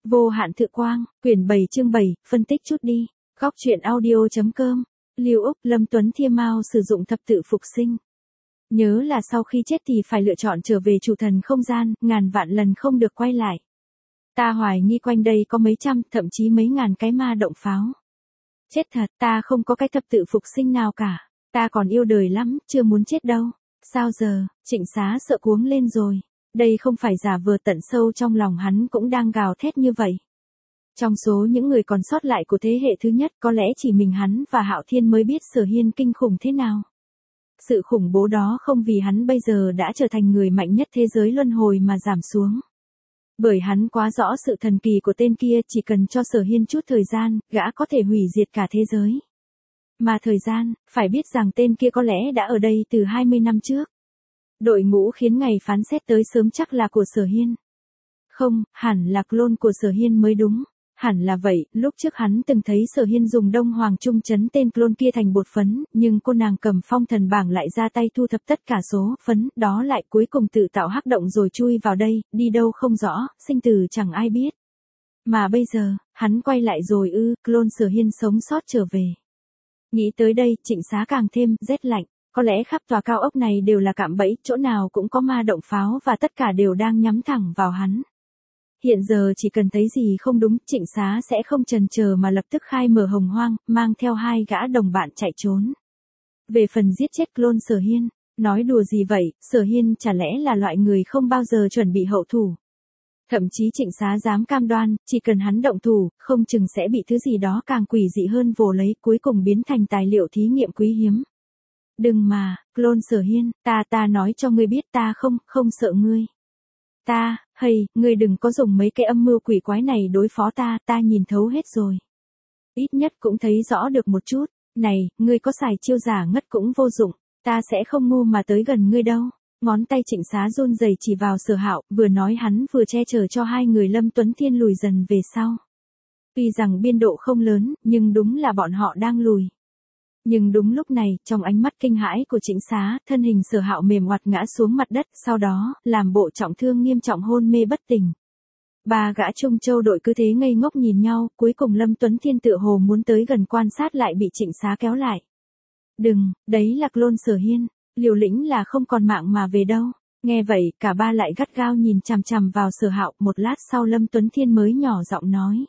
Vô hạn thự quang, quyển 7 chương 7, phân tích chút đi. Góc truyện audio.com. Lưu Úc, Lâm Tuấn Thiêm Mao sử dụng thập tự phục sinh. Nhớ là sau khi chết thì phải lựa chọn trở về chủ thần không gian, ngàn vạn lần không được quay lại. Ta hoài nghi quanh đây có mấy trăm, thậm chí mấy ngàn cái ma động pháo. Chết thật, ta không có cái thập tự phục sinh nào cả. Ta còn yêu đời lắm, chưa muốn chết đâu. Sao giờ, Trịnh Xá sợ cuống lên rồi. Đây không phải giả vờ, tận sâu trong lòng hắn cũng đang gào thét như vậy. Trong số những người còn sót lại của thế hệ thứ nhất, có lẽ chỉ mình hắn và Hạo Thiên mới biết Sở Hiên kinh khủng thế nào. Sự khủng bố đó không vì hắn bây giờ đã trở thành người mạnh nhất thế giới luân hồi mà giảm xuống. Bởi hắn quá rõ sự thần kỳ của tên kia, chỉ cần cho Sở Hiên chút thời gian, gã có thể hủy diệt cả thế giới. Mà thời gian, phải biết rằng tên kia có lẽ đã ở đây từ 20 năm trước. Đội ngũ khiến ngày phán xét tới sớm chắc là của Sở Hiên. Không, hẳn là clone của Sở Hiên mới đúng. Hẳn là vậy, lúc trước hắn từng thấy Sở Hiên dùng Đông Hoàng Trung trấn tên clone kia thành bột phấn, nhưng cô nàng cầm phong thần bảng lại ra tay thu thập tất cả số phấn, đó lại cuối cùng tự tạo hắc động rồi chui vào đây, đi đâu không rõ, sinh tử chẳng ai biết. Mà bây giờ, hắn quay lại rồi ư, clone Sở Hiên sống sót trở về. Nghĩ tới đây, Trịnh Xá càng thêm rét lạnh. Có lẽ khắp tòa cao ốc này đều là cạm bẫy, chỗ nào cũng có ma động pháo và tất cả đều đang nhắm thẳng vào hắn. Hiện giờ chỉ cần thấy gì không đúng, Trịnh Xá sẽ không chần chờ mà lập tức khai mở hồng hoang, mang theo hai gã đồng bạn chạy trốn. Về phần giết chết clone Sở Hiên, nói đùa gì vậy, Sở Hiên chả lẽ là loại người không bao giờ chuẩn bị hậu thủ. Thậm chí Trịnh Xá dám cam đoan, chỉ cần hắn động thủ, không chừng sẽ bị thứ gì đó càng quỷ dị hơn vồ lấy, cuối cùng biến thành tài liệu thí nghiệm quý hiếm. Đừng mà, clone Sở Hiên, ta nói cho ngươi biết ta không sợ ngươi. Ngươi đừng có dùng mấy cái âm mưu quỷ quái này đối phó ta nhìn thấu hết rồi. Ít nhất cũng thấy rõ được một chút, này, ngươi có xài chiêu giả ngất cũng vô dụng, ta sẽ không ngu mà tới gần ngươi đâu. Ngón tay Trịnh Xá run rẩy chỉ vào Sở Hạo, vừa nói hắn vừa che chở cho hai người Lâm Tuấn Thiên lùi dần về sau. Tuy rằng biên độ không lớn, nhưng đúng là bọn họ đang lùi. Nhưng đúng lúc này, trong ánh mắt kinh hãi của Trịnh Xá, thân hình Sở Hạo mềm oặt ngã xuống mặt đất, sau đó, làm bộ trọng thương nghiêm trọng hôn mê bất tỉnh. Ba gã Trung Châu đội cứ thế ngây ngốc nhìn nhau, cuối cùng Lâm Tuấn Thiên tựa hồ muốn tới gần quan sát lại bị Trịnh Xá kéo lại. Đừng, đấy là clone Sở Hiên, liều lĩnh là không còn mạng mà về đâu. Nghe vậy, cả ba lại gắt gao nhìn chằm chằm vào Sở Hạo, một lát sau Lâm Tuấn Thiên mới nhỏ giọng nói.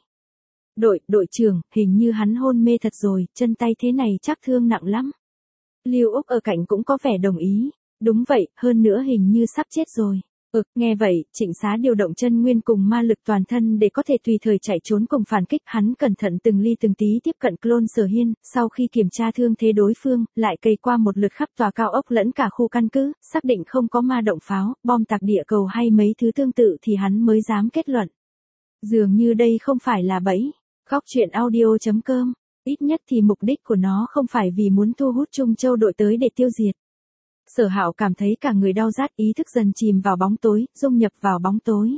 Đội trưởng, hình như hắn hôn mê thật rồi, chân tay thế này chắc thương nặng lắm. Lưu Úc ở cạnh cũng có vẻ đồng ý. Đúng vậy, hơn nữa hình như sắp chết rồi. Nghe vậy, Trịnh Xá điều động chân nguyên cùng ma lực toàn thân để có thể tùy thời chạy trốn cùng phản kích. Hắn cẩn thận từng ly từng tí tiếp cận clone Sở Hiên, sau khi kiểm tra thương thế đối phương, lại cày qua một lượt khắp tòa cao ốc lẫn cả khu căn cứ, xác định không có ma động pháo, bom tạc địa cầu hay mấy thứ tương tự thì hắn mới dám kết luận. Dường như đây không phải là bẫy. Góc truyện audio.com, ít nhất thì mục đích của nó không phải vì muốn thu hút Trung Châu đội tới để tiêu diệt. Sở Hạo cảm thấy cả người đau rát, ý thức dần chìm vào bóng tối, dung nhập vào bóng tối.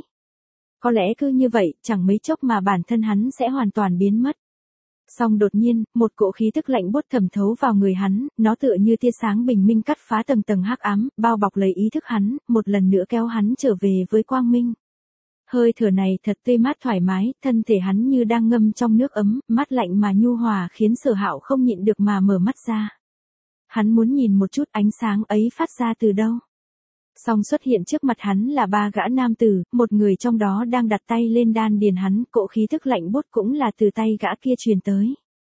Có lẽ cứ như vậy, chẳng mấy chốc mà bản thân hắn sẽ hoàn toàn biến mất. Song đột nhiên, một cỗ khí tức lạnh buốt thẩm thấu vào người hắn, nó tựa như tia sáng bình minh cắt phá tầng tầng hắc ám, bao bọc lấy ý thức hắn, một lần nữa kéo hắn trở về với quang minh. Hơi thở này thật tươi mát thoải mái, thân thể hắn như đang ngâm trong nước ấm, mát lạnh mà nhu hòa khiến Sở Hạo không nhịn được mà mở mắt ra. Hắn muốn nhìn một chút ánh sáng ấy phát ra từ đâu. Song xuất hiện trước mặt hắn là ba gã nam tử, một người trong đó đang đặt tay lên đan điền hắn, cỗ khí tức lạnh buốt cũng là từ tay gã kia truyền tới.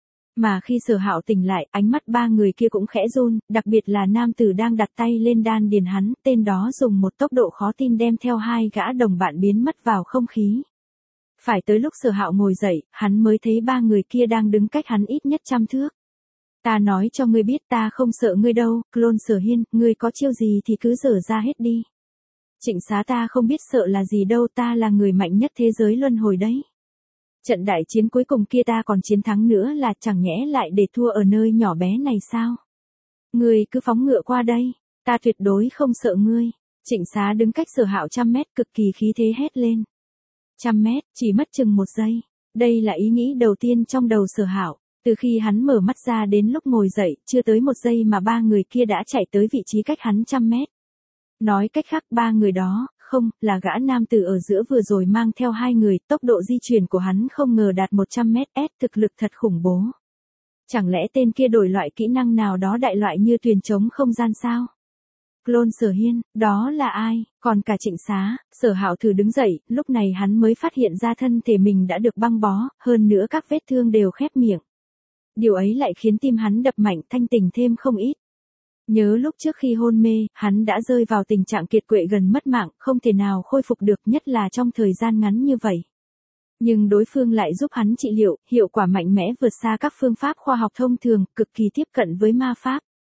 Mà khi Sở Hạo tỉnh lại, ánh mắt ba người kia cũng khẽ run, đặc biệt là nam tử đang đặt tay lên đan điền hắn, tên đó dùng một tốc độ khó tin đem theo hai gã đồng bạn biến mất vào không khí. Phải tới lúc Sở Hạo ngồi dậy, hắn mới thấy ba người kia đang đứng cách hắn ít nhất 100 thước. Ta nói cho ngươi biết ta không sợ ngươi đâu, clone Sở Hiên, ngươi có chiêu gì thì cứ dở ra hết đi. Trịnh Xá ta không biết sợ là gì đâu, ta là người mạnh nhất thế giới luân hồi đấy. Trận đại chiến cuối cùng kia ta còn chiến thắng nữa là chẳng nhẽ lại để thua ở nơi nhỏ bé này sao? Ngươi cứ phóng ngựa qua đây, ta tuyệt đối không sợ ngươi. Trịnh Xá đứng cách Sở Hạo 100 mét cực kỳ khí thế hét lên. 100 mét, chỉ mất chừng 1 giây. Đây là ý nghĩ đầu tiên trong đầu Sở Hạo. Từ khi hắn mở mắt ra đến lúc ngồi dậy, chưa tới 1 giây mà ba người kia đã chạy tới vị trí cách hắn 100 mét. Nói cách khác ba người đó, không, là gã nam tử ở giữa vừa rồi mang theo hai người, tốc độ di chuyển của hắn không ngờ đạt 100 mét, thực lực thật khủng bố. Chẳng lẽ tên kia đổi loại kỹ năng nào đó đại loại như thuyền chống không gian sao? Clone Sở Hiên, đó là ai? Còn cả Trịnh Xá, Sở Hạo thử đứng dậy, lúc này hắn mới phát hiện ra thân thể mình đã được băng bó, hơn nữa các vết thương đều khép miệng. Điều ấy lại khiến tim hắn đập mạnh, thanh tỉnh thêm không ít. Nhớ lúc trước khi hôn mê, hắn đã rơi vào tình trạng kiệt quệ gần mất mạng, không thể nào khôi phục được, nhất là trong thời gian ngắn như vậy. Nhưng đối phương lại giúp hắn trị liệu, hiệu quả mạnh mẽ vượt xa các phương pháp khoa học thông thường, cực kỳ tiếp cận với ma pháp.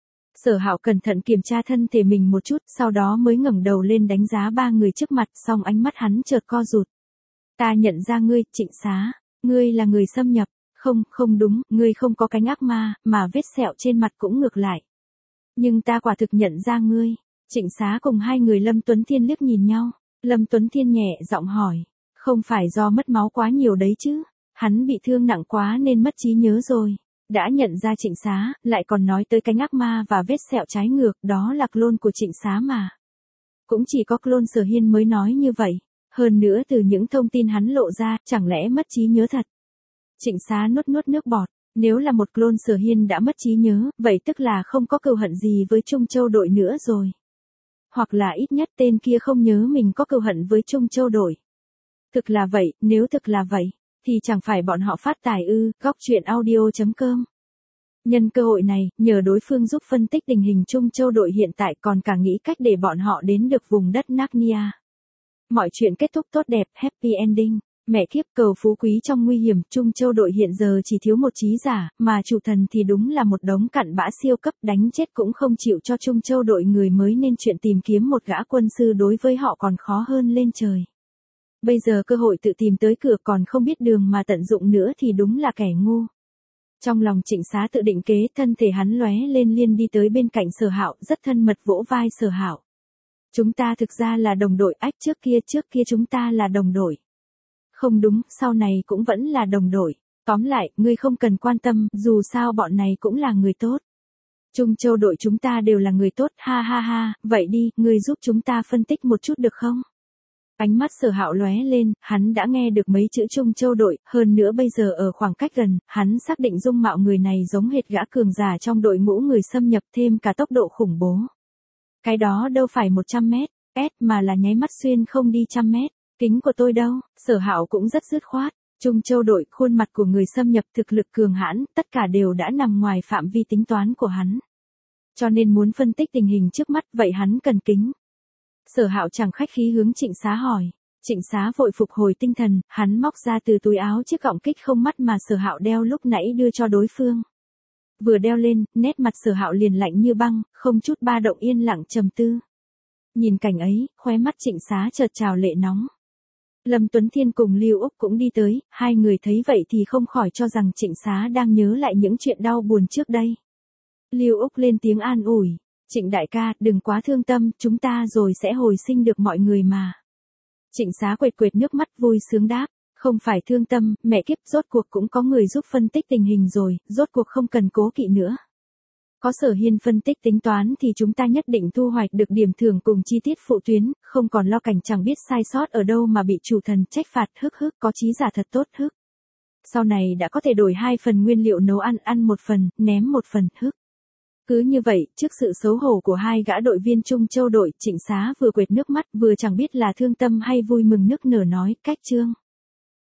Sở Hạo cẩn thận kiểm tra thân thể mình một chút, sau đó mới ngẩng đầu lên đánh giá ba người trước mặt, song ánh mắt hắn chợt co rụt. Ta nhận ra ngươi, Trịnh Xá, ngươi là người xâm nhập, không đúng, ngươi không có cánh ác ma, mà vết sẹo trên mặt cũng ngược lại. Nhưng ta quả thực nhận ra ngươi. Trịnh Xá cùng hai người Lâm Tuấn Thiên liếc nhìn nhau, Lâm Tuấn Thiên nhẹ giọng hỏi, không phải do mất máu quá nhiều đấy chứ, hắn bị thương nặng quá nên mất trí nhớ rồi. Đã nhận ra Trịnh Xá, lại còn nói tới cánh ác ma và vết sẹo trái ngược, đó là clone của Trịnh Xá mà. Cũng chỉ có clone Sở Hiên mới nói như vậy, hơn nữa từ những thông tin hắn lộ ra, chẳng lẽ mất trí nhớ thật. Trịnh Xá nuốt nước bọt, nếu là một clone Sở Hiên đã mất trí nhớ, vậy tức là không có cừu hận gì với Trung Châu đội nữa rồi. Hoặc là ít nhất tên kia không nhớ mình có cừu hận với Trung Châu đội. Thực là vậy, nếu thực là vậy, thì chẳng phải bọn họ phát tài ư, góc truyện audio.com. Nhân cơ hội này, nhờ đối phương giúp phân tích tình hình Trung Châu đội hiện tại còn cả nghĩ cách để bọn họ đến được vùng đất Narnia. Mọi chuyện kết thúc tốt đẹp, happy ending. Mẹ kiếp, cầu phú quý trong nguy hiểm, Trung Châu đội hiện giờ chỉ thiếu một trí giả, mà chủ thần thì đúng là một đống cặn bã siêu cấp, đánh chết cũng không chịu cho Trung Châu đội người mới, nên chuyện tìm kiếm một gã quân sư đối với họ còn khó hơn lên trời. Bây giờ cơ hội tự tìm tới cửa còn không biết đường mà tận dụng nữa thì đúng là kẻ ngu. Trong lòng Trịnh Xá tự định kế, thân thể hắn lóe lên liền đi tới bên cạnh Sở Hạo, rất thân mật vỗ vai Sở Hạo. Chúng ta thực ra là đồng đội, trước kia chúng ta là đồng đội. Không đúng, sau này cũng vẫn là đồng đội. Tóm lại, ngươi không cần quan tâm, dù sao bọn này cũng là người tốt. Trung Châu đội chúng ta đều là người tốt, ha ha ha, vậy đi, ngươi giúp chúng ta phân tích một chút được không? Ánh mắt Sở Hạo lóe lên, hắn đã nghe được mấy chữ Trung Châu đội, hơn nữa bây giờ ở khoảng cách gần, hắn xác định dung mạo người này giống hệt gã cường giả trong đội ngũ người xâm nhập, thêm cả tốc độ khủng bố. Cái đó đâu phải 100 mét, mà là nháy mắt xuyên không đi 100 mét. Kính của tôi đâu? Sở Hạo cũng rất dứt khoát. Trung Châu đội, khuôn mặt của người xâm nhập, thực lực cường hãn, tất cả đều đã nằm ngoài phạm vi tính toán của hắn. Cho nên muốn phân tích tình hình trước mắt, vậy hắn cần kính. Sở Hạo chẳng khách khí hướng Trịnh Xá hỏi. Trịnh Xá vội phục hồi tinh thần, hắn móc ra từ túi áo chiếc gọng kích không mắt mà Sở Hạo đeo lúc nãy đưa cho đối phương. Vừa đeo lên, nét mặt Sở Hạo liền lạnh như băng, không chút ba động, yên lặng trầm tư. Nhìn cảnh ấy, khóe mắt Trịnh Xá chợt trào lệ nóng. Lâm Tuấn Thiên cùng Lưu Úc cũng đi tới, hai người thấy vậy thì không khỏi cho rằng Trịnh Xá đang nhớ lại những chuyện đau buồn trước đây. Lưu Úc lên tiếng an ủi, Trịnh đại ca, đừng quá thương tâm, chúng ta rồi sẽ hồi sinh được mọi người mà. Trịnh Xá quệt nước mắt vui sướng đáp, không phải thương tâm, mẹ kiếp, rốt cuộc cũng có người giúp phân tích tình hình rồi, rốt cuộc không cần cố kỵ nữa. Có Sở Hiên phân tích tính toán thì chúng ta nhất định thu hoạch được điểm thưởng cùng chi tiết phụ tuyến, không còn lo cảnh chẳng biết sai sót ở đâu mà bị chủ thần trách phạt, có trí giả thật tốt, Sau này đã có thể đổi 2 phần nguyên liệu nấu ăn 1 phần, ném 1 phần, Cứ như vậy, trước sự xấu hổ của hai gã đội viên Trung Châu đội, Trịnh Xá vừa quệt nước mắt vừa chẳng biết là thương tâm hay vui mừng nức nở nói, cách chương.